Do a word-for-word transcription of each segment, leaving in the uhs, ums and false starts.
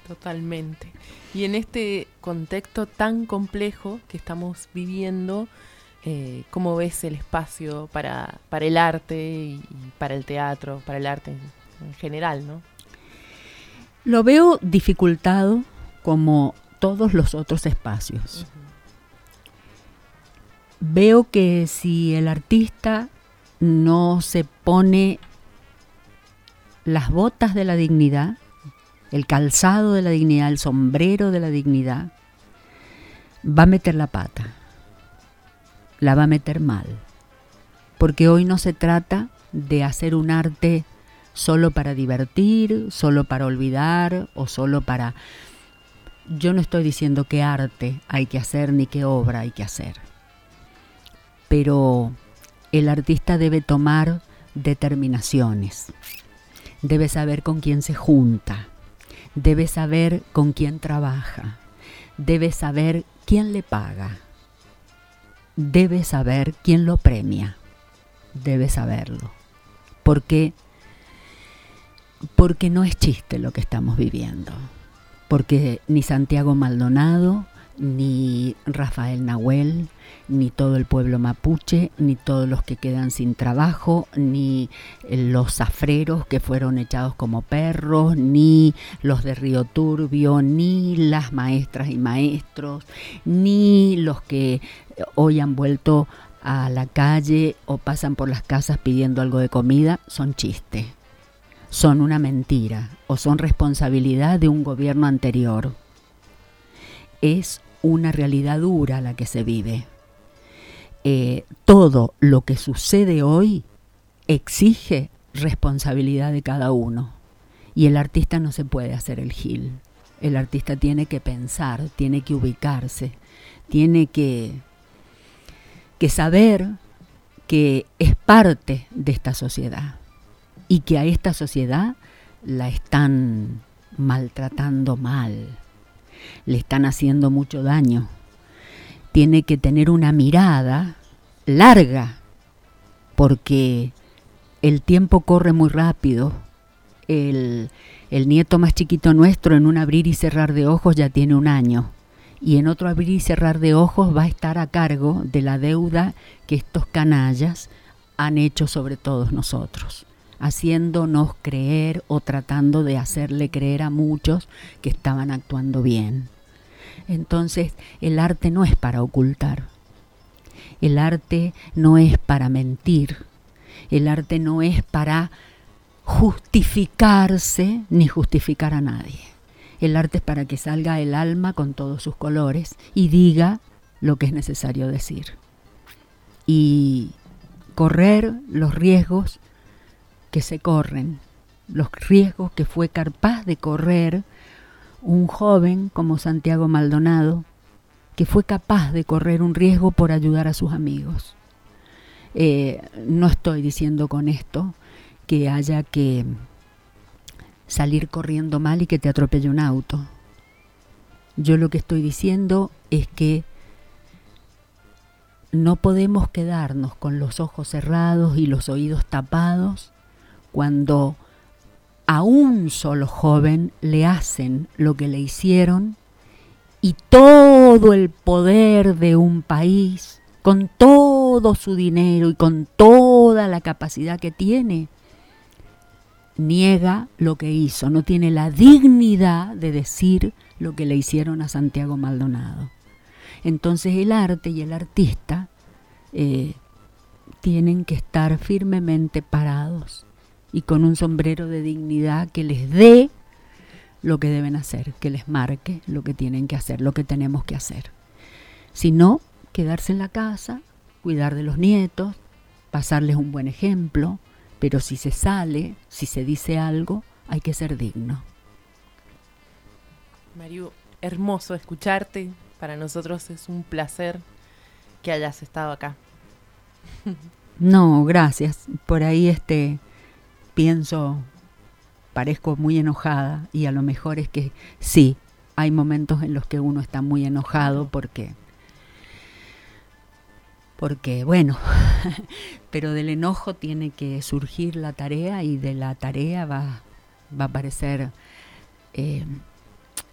Totalmente. Y en este contexto tan complejo que estamos viviendo, eh, ¿cómo ves el espacio para, para el arte y, y para el teatro, para el arte en, en general, ¿no? Lo veo dificultado como todos los otros espacios. Uh-huh. Veo que si el artista no se pone las botas de la dignidad, el calzado de la dignidad, el sombrero de la dignidad, va a meter la pata, la va a meter mal. Porque hoy no se trata de hacer un arte solo para divertir, solo para olvidar o solo para... Yo no estoy diciendo qué arte hay que hacer ni qué obra hay que hacer. Pero el artista debe tomar determinaciones, debe saber con quién se junta, debe saber con quién trabaja, debe saber quién le paga, debe saber quién lo premia, debe saberlo. Porque, porque no es chiste lo que estamos viviendo, porque ni Santiago Maldonado, ni Rafael Nahuel, ni todo el pueblo mapuche, ni todos los que quedan sin trabajo, ni los zafreros que fueron echados como perros, ni los de Río Turbio, ni las maestras y maestros, ni los que hoy han vuelto a la calle o pasan por las casas pidiendo algo de comida, son chistes, son una mentira o son responsabilidad de un gobierno anterior. Es una realidad dura la que se vive. Eh, todo lo que sucede hoy exige responsabilidad de cada uno. Y el artista no se puede hacer el gil. El artista tiene que pensar, tiene que ubicarse, tiene que, que saber que es parte de esta sociedad y que a esta sociedad la están maltratando mal, le están haciendo mucho daño. Tiene que tener una mirada larga, porque el tiempo corre muy rápido. El, el nieto más chiquito nuestro, en un abrir y cerrar de ojos, ya tiene un año. Y en otro abrir y cerrar de ojos va a estar a cargo de la deuda que estos canallas han hecho sobre todos nosotros, haciéndonos creer o tratando de hacerle creer a muchos que estaban actuando bien. Entonces, el arte no es para ocultar, el arte no es para mentir, el arte no es para justificarse ni justificar a nadie. El arte es para que salga el alma con todos sus colores y diga lo que es necesario decir. Y correr los riesgos que se corren, los riesgos que fue capaz de correr un joven como Santiago Maldonado, que fue capaz de correr un riesgo por ayudar a sus amigos. Eh, no estoy diciendo con esto que haya que salir corriendo mal y que te atropelle un auto. Yo lo que estoy diciendo es que no podemos quedarnos con los ojos cerrados y los oídos tapados cuando a un solo joven le hacen lo que le hicieron y todo el poder de un país, con todo su dinero y con toda la capacidad que tiene, niega lo que hizo, no tiene la dignidad de decir lo que le hicieron a Santiago Maldonado. Entonces el arte y el artista eh, tienen que estar firmemente parados y con un sombrero de dignidad que les dé lo que deben hacer, que les marque lo que tienen que hacer, lo que tenemos que hacer. Si no, quedarse en la casa, cuidar de los nietos, pasarles un buen ejemplo, pero si se sale, si se dice algo, hay que ser digno. Mariú, hermoso escucharte. Para nosotros es un placer que hayas estado acá. No, gracias. Por ahí este pienso, parezco muy enojada y a lo mejor es que sí, hay momentos en los que uno está muy enojado porque, porque bueno, pero del enojo tiene que surgir la tarea y de la tarea va, va a aparecer eh,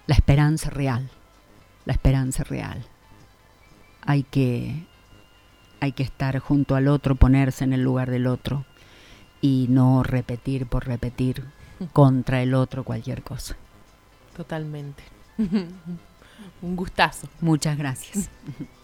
la esperanza real, la esperanza real. Hay que, hay que estar junto al otro, ponerse en el lugar del otro y no repetir por repetir contra el otro cualquier cosa. Totalmente. Un gustazo. Muchas gracias.